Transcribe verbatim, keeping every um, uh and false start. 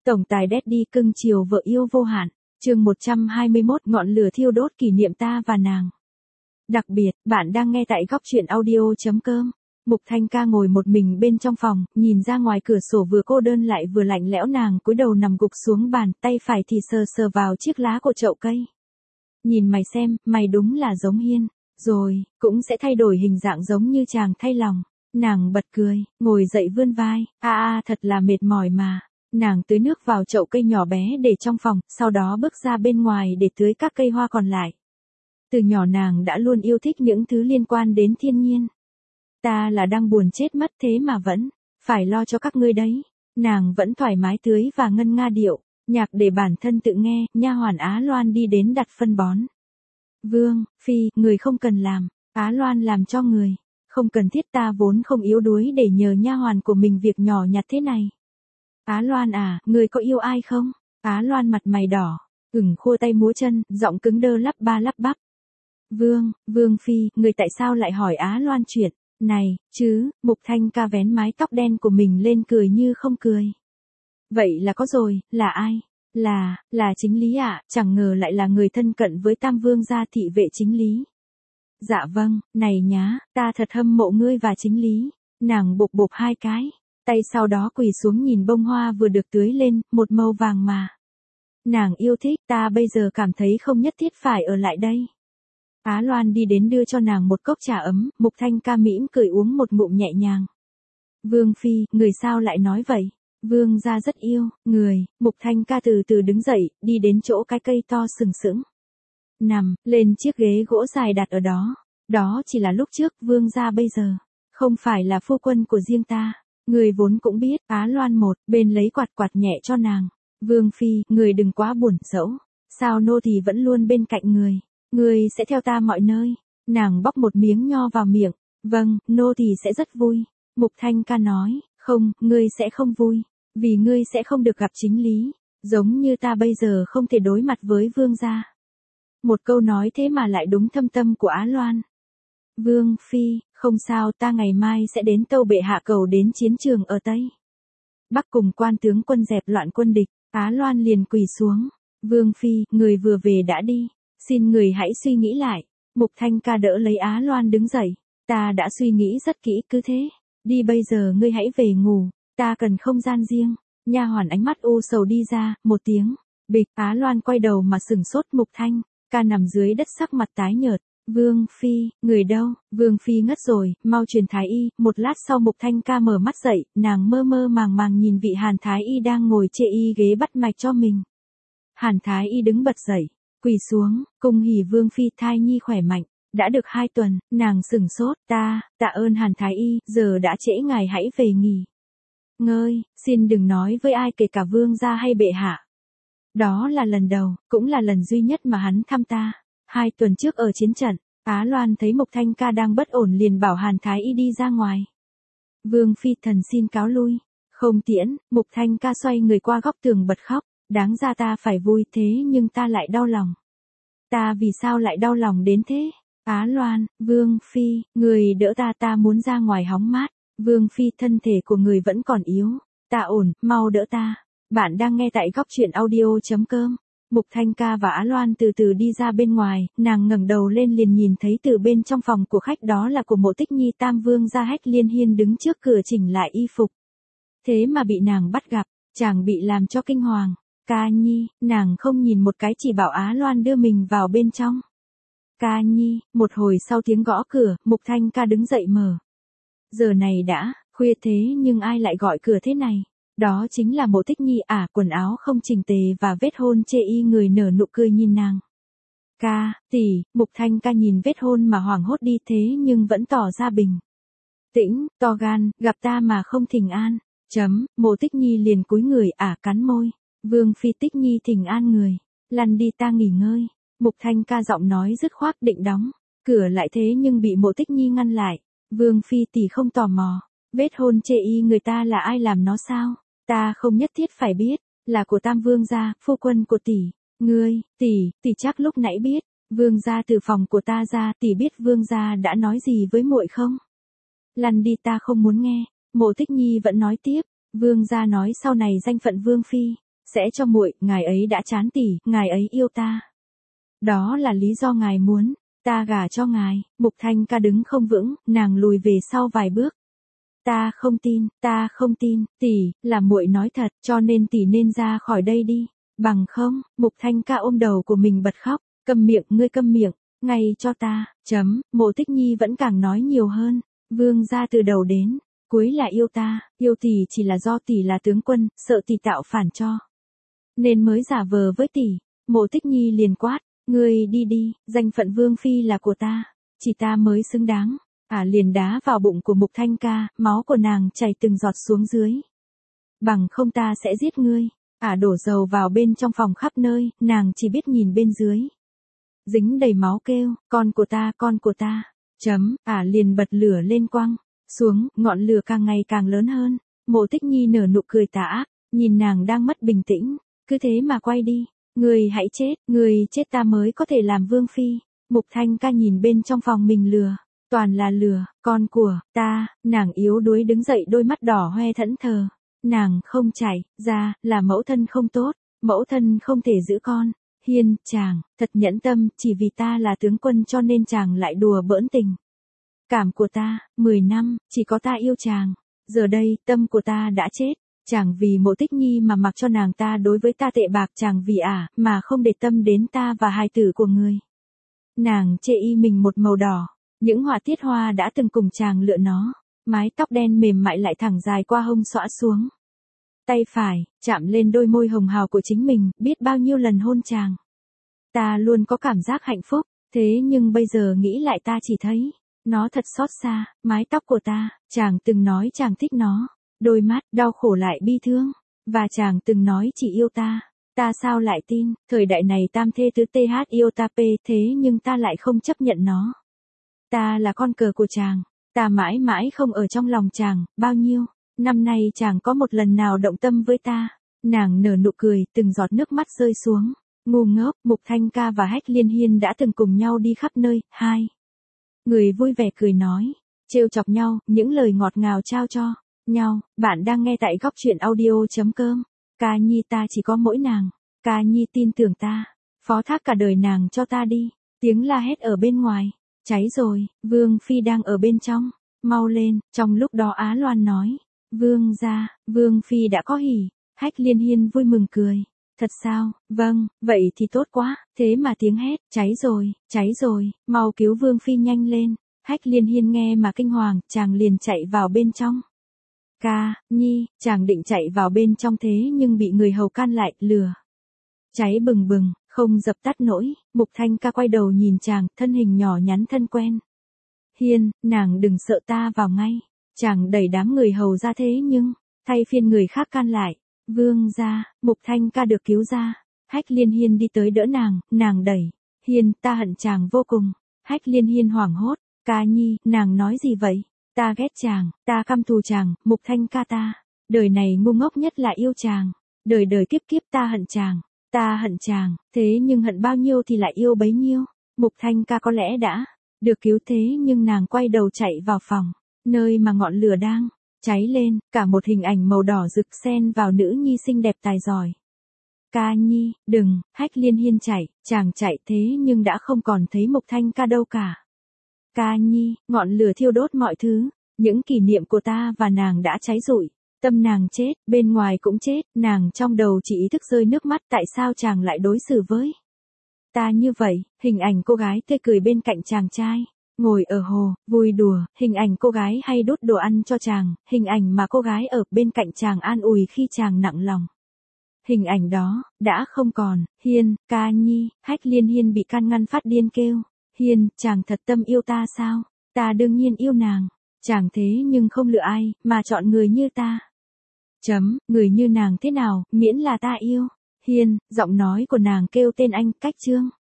Tổng tài Daddy cưng chiều vợ yêu vô hạn. Chương một trăm hai mươi mốt ngọn lửa thiêu đốt kỷ niệm ta và nàng. Đặc biệt, bạn đang nghe tại góc truyện audio chấm com. Mục Thanh Ca ngồi một mình bên trong phòng, nhìn ra ngoài cửa sổ vừa cô đơn lại vừa lạnh lẽo, nàng cúi đầu nằm gục xuống bàn, tay phải thì sờ sờ vào chiếc lá của chậu cây. Nhìn mày xem, mày đúng là giống Hiên, rồi, cũng sẽ thay đổi hình dạng giống như chàng thay lòng. Nàng bật cười, ngồi dậy vươn vai, a a thật là mệt mỏi mà. Nàng tưới nước vào chậu cây nhỏ bé để trong phòng, sau đó bước ra bên ngoài để tưới các cây hoa còn lại. Từ nhỏ nàng đã luôn yêu thích những thứ liên quan đến thiên nhiên. Ta là đang buồn chết mất thế mà vẫn phải lo cho các ngươi đấy. Nàng vẫn thoải mái tưới và ngân nga điệu nhạc để bản thân tự nghe. Nha hoàn Á Loan đi đến đặt phân bón. Vương Phi, người không cần làm. Á Loan làm cho người. Không cần thiết, ta vốn không yếu đuối để nhờ nha hoàn của mình việc nhỏ nhặt thế này. Á Loan à, người có yêu ai không? Á Loan mặt mày đỏ, ửng khua tay múa chân, giọng cứng đơ lắp ba lắp bắp. Vương, Vương Phi, người tại sao lại hỏi Á Loan chuyện này, chứ? Mục Thanh Ca vén mái tóc đen của mình lên cười như không cười. Vậy là có rồi, là ai? Là, là Chính Lý ạ, à, chẳng ngờ lại là người thân cận với Tam Vương gia thị vệ Chính Lý. Dạ vâng, này nhá, ta thật hâm mộ ngươi và Chính Lý. Nàng bộp bộp hai cái, tay sau đó quỳ xuống nhìn bông hoa vừa được tưới lên, một màu vàng mà nàng yêu thích. Ta bây giờ cảm thấy không nhất thiết phải ở lại đây. Á Loan đi đến đưa cho nàng một cốc trà ấm, Mục Thanh Ca mỉm cười uống một ngụm nhẹ nhàng. Vương Phi, người sao lại nói vậy? Vương gia rất yêu người. Mục Thanh Ca từ từ đứng dậy, đi đến chỗ cái cây to sừng sững. Nằm lên chiếc ghế gỗ dài đặt ở đó. Đó chỉ là lúc trước, Vương gia bây giờ không phải là phu quân của riêng ta. Người vốn cũng biết. Á Loan một bên lấy quạt quạt nhẹ cho nàng. Vương Phi, người đừng quá buồn dẫu sao nô thì vẫn luôn bên cạnh người. Người sẽ theo ta mọi nơi. Nàng bóc một miếng nho vào miệng. Vâng, nô thì sẽ rất vui. Mục Thanh Ca nói, không, ngươi sẽ không vui. Vì ngươi sẽ không được gặp Chính Lý. Giống như ta bây giờ không thể đối mặt với Vương gia. Một câu nói thế mà lại đúng thâm tâm của Á Loan. Vương Phi, không sao, ta ngày mai sẽ đến tâu bệ hạ cầu đến chiến trường ở Tây Bắc cùng quan tướng quân dẹp loạn quân địch. Á Loan liền quỳ xuống. Vương Phi, người vừa về đã đi. Xin người hãy suy nghĩ lại. Mục Thanh Ca đỡ lấy Á Loan đứng dậy. Ta đã suy nghĩ rất kỹ, cứ thế. Đi bây giờ ngươi hãy về ngủ. Ta cần không gian riêng. Nha hoàn ánh mắt u sầu đi ra, một tiếng. Bịch, Á Loan quay đầu mà sừng sốt. Mục Thanh Ca nằm dưới đất sắc mặt tái nhợt. Vương Phi, người đâu? Vương Phi ngất rồi, mau truyền thái y. Một lát sau Mục Thanh Ca mở mắt dậy, nàng mơ mơ màng màng nhìn vị Hàn thái y đang ngồi chê y ghế bắt mạch cho mình. Hàn thái y đứng bật dậy, quỳ xuống, cung hỉ Vương Phi thai nhi khỏe mạnh. Đã được hai tuần, nàng sừng sốt. Ta, tạ ơn Hàn thái y, giờ đã trễ, ngài hãy về nghỉ ngơi, xin đừng nói với ai, kể cả Vương gia hay bệ hạ. Đó là lần đầu, cũng là lần duy nhất mà hắn thăm ta. Hai tuần trước ở chiến trận. Á Loan thấy Mục Thanh Ca đang bất ổn liền bảo Hàn thái y đi ra ngoài. Vương Phi, thần xin cáo lui. Không tiễn. Mục Thanh Ca xoay người qua góc tường bật khóc. Đáng ra ta phải vui thế nhưng ta lại đau lòng. Ta vì sao lại đau lòng đến thế? Á Loan, Vương Phi, người đỡ ta, ta muốn ra ngoài hóng mát. Vương Phi, thân thể của người vẫn còn yếu. Ta ổn, mau đỡ ta. Bạn đang nghe tại góc truyện audio chấm com. Mục Thanh Ca và Á Loan từ từ đi ra bên ngoài, nàng ngẩng đầu lên liền nhìn thấy từ bên trong phòng của khách, đó là của Mộ Tích Nhi. Tam Vương gia Hách Liên Hiên đứng trước cửa chỉnh lại y phục. Thế mà bị nàng bắt gặp, chàng bị làm cho kinh hoàng. Ca Nhi, nàng không nhìn một cái chỉ bảo Á Loan đưa mình vào bên trong. Ca Nhi, một hồi sau tiếng gõ cửa, Mục Thanh Ca đứng dậy mở. Giờ này đã khuya thế nhưng ai lại gọi cửa thế này? Đó chính là Mộ Tích Nhi à, quần áo không chỉnh tề và vết hôn chê y, người nở nụ cười nhìn nàng. Ca, tỷ. Mục Thanh Ca nhìn vết hôn mà hoảng hốt đi thế nhưng vẫn tỏ ra bình tĩnh, to gan, gặp ta mà không thỉnh an. Chấm, Mộ Tích Nhi liền cúi người à, cắn môi. Vương Phi, Tích Nhi thỉnh an người. Lăn đi, ta nghỉ ngơi. Mục Thanh Ca giọng nói dứt khoát định đóng cửa lại thế nhưng bị Mộ Tích Nhi ngăn lại. Vương Phi, tỷ không tò mò. Vết hôn chê y người ta là ai làm nó sao? Ta không nhất thiết phải biết. Là của Tam Vương gia, phu quân của tỷ. Ngươi, tỷ, tỷ chắc lúc nãy biết. Vương gia từ phòng của ta ra, tỷ biết Vương gia đã nói gì với muội không? Lăn đi, ta không muốn nghe. Mộ Tích Nhi vẫn nói tiếp. Vương gia nói sau này danh phận Vương Phi Sẽ cho muội, ngài ấy đã chán tỷ, ngài ấy yêu ta. Đó là lý do ngài muốn ta gả cho ngài. Mục Thanh Ca đứng không vững, nàng lùi về sau vài bước. Ta không tin, ta không tin, tỷ, là muội nói thật, cho nên tỷ nên ra khỏi đây đi. Bằng không, Mục Thanh Ca ôm đầu của mình bật khóc, câm miệng, ngươi câm miệng, ngay cho ta, chấm, Mộ Tích Nhi vẫn càng nói nhiều hơn. Vương gia từ đầu đến cuối là yêu ta, yêu tỷ chỉ là do tỷ là tướng quân, sợ tỷ tạo phản cho nên mới giả vờ với tỷ. Mộ Tích Nhi liền quát, ngươi đi đi, danh phận vương phi là của ta, chỉ ta mới xứng đáng. Ả à, liền đá vào bụng của Mục Thanh Ca, máu của nàng chảy từng giọt xuống dưới. Bằng không ta sẽ giết ngươi. Ả à, đổ dầu vào bên trong phòng khắp nơi, nàng chỉ biết nhìn bên dưới. Dính đầy máu kêu, con của ta, con của ta. Chấm, Ả à, liền bật lửa lên quăng xuống, ngọn lửa càng ngày càng lớn hơn. Mộ Tích Nhi nở nụ cười tà ác, nhìn nàng đang mất bình tĩnh, cứ thế mà quay đi. Ngươi hãy chết, ngươi chết ta mới có thể làm vương phi. Mục Thanh Ca nhìn bên trong phòng mình lừa, toàn là lừa, con của ta. Nàng yếu đuối đứng dậy, đôi mắt đỏ hoe thẫn thờ. Nàng không chảy ra là mẫu thân không tốt, mẫu thân không thể giữ con. Hiên, chàng thật nhẫn tâm, chỉ vì ta là tướng quân cho nên chàng lại đùa bỡn tình cảm của ta. Mười năm, chỉ có ta yêu chàng. Giờ đây, tâm của ta đã chết. Chàng vì Mộ Tích Nhi mà mặc cho nàng ta đối với ta tệ bạc, chàng vì ả à, mà không để tâm đến ta và hài tử của người. Nàng chê y mình một màu đỏ, những họa tiết hoa đã từng cùng chàng lựa nó. Mái tóc đen mềm mại lại thẳng dài qua hông xõa xuống. Tay phải, chạm lên đôi môi hồng hào của chính mình, biết bao nhiêu lần hôn chàng. Ta luôn có cảm giác hạnh phúc, thế nhưng bây giờ nghĩ lại ta chỉ thấy, nó thật xót xa. Mái tóc của ta, chàng từng nói chàng thích nó. Đôi mắt, đau khổ lại bi thương. Và chàng từng nói chỉ yêu ta. Ta sao lại tin, thời đại này tam thê tứ th yêu ta p, thế nhưng ta lại không chấp nhận nó. Ta là con cờ của chàng. Ta mãi mãi không ở trong lòng chàng, bao nhiêu năm nay chàng có một lần nào động tâm với ta. Nàng nở nụ cười, từng giọt nước mắt rơi xuống. Ngu ngốc, Mục Thanh Ca và Hách Liên Hiên đã từng cùng nhau đi khắp nơi. Hai người vui vẻ cười nói, trêu chọc nhau, những lời ngọt ngào trao cho nhau. Bạn đang nghe tại góc truyện audio.com. Ca Nhi, ta chỉ có mỗi nàng. Ca Nhi tin tưởng ta, phó thác cả đời nàng cho ta đi. Tiếng la hét ở bên ngoài. Cháy rồi, Vương Phi đang ở bên trong. Mau lên. Trong lúc đó Á Loan nói, Vương gia, Vương Phi đã có hỉ. Hách Liên Hiên vui mừng cười. Thật sao? Vâng, vậy thì tốt quá. Thế mà tiếng hét, cháy rồi, cháy rồi, mau cứu Vương Phi nhanh lên. Hách Liên Hiên nghe mà kinh hoàng, chàng liền chạy vào bên trong. Ca Nhi, chàng định chạy vào bên trong thế nhưng bị người hầu can lại, lửa cháy bừng bừng, không dập tắt nổi. Mục Thanh Ca quay đầu nhìn chàng, thân hình nhỏ nhắn thân quen. Hiên, nàng đừng sợ, ta vào ngay. Chàng đẩy đám người hầu ra thế nhưng, thay phiên người khác can lại. Vương gia, Mục Thanh Ca được cứu ra. Hách Liên Hiên đi tới đỡ nàng, nàng đẩy. Hiên, ta hận chàng vô cùng. Hách Liên Hiên hoảng hốt. Ca Nhi, nàng nói gì vậy? Ta ghét chàng, ta căm thù chàng. Mục Thanh Ca, ta đời này ngu ngốc nhất là yêu chàng. Đời đời kiếp kiếp ta hận chàng. Ta hận chàng, thế nhưng hận bao nhiêu thì lại yêu bấy nhiêu. Mục Thanh Ca có lẽ đã được cứu, thế nhưng nàng quay đầu chạy vào phòng, nơi mà ngọn lửa đang cháy lên, cả một hình ảnh màu đỏ rực xen vào nữ nhi xinh đẹp tài giỏi. Ca Nhi, đừng. Hách Liên Hiên chạy, chàng chạy thế nhưng đã không còn thấy Mục Thanh Ca đâu cả. Ca Nhi, ngọn lửa thiêu đốt mọi thứ, những kỷ niệm của ta và nàng đã cháy rụi. Tâm nàng chết, bên ngoài cũng chết, nàng trong đầu chỉ ý thức rơi nước mắt. Tại sao chàng lại đối xử với ta như vậy? Hình ảnh cô gái tươi cười bên cạnh chàng trai, ngồi ở hồ, vui đùa, hình ảnh cô gái hay đút đồ ăn cho chàng, hình ảnh mà cô gái ở bên cạnh chàng an ủi khi chàng nặng lòng. Hình ảnh đó, đã không còn. Hiên, Ca Nhi. Hách Liên Hiên bị can ngăn phát điên kêu. Hiên, chàng thật tâm yêu ta sao? Ta đương nhiên yêu nàng. Chàng thế nhưng không lựa ai, mà chọn người như ta. Chấm, người như nàng thế nào, miễn là ta yêu. Hiên, giọng nói của nàng kêu tên anh, cách trương.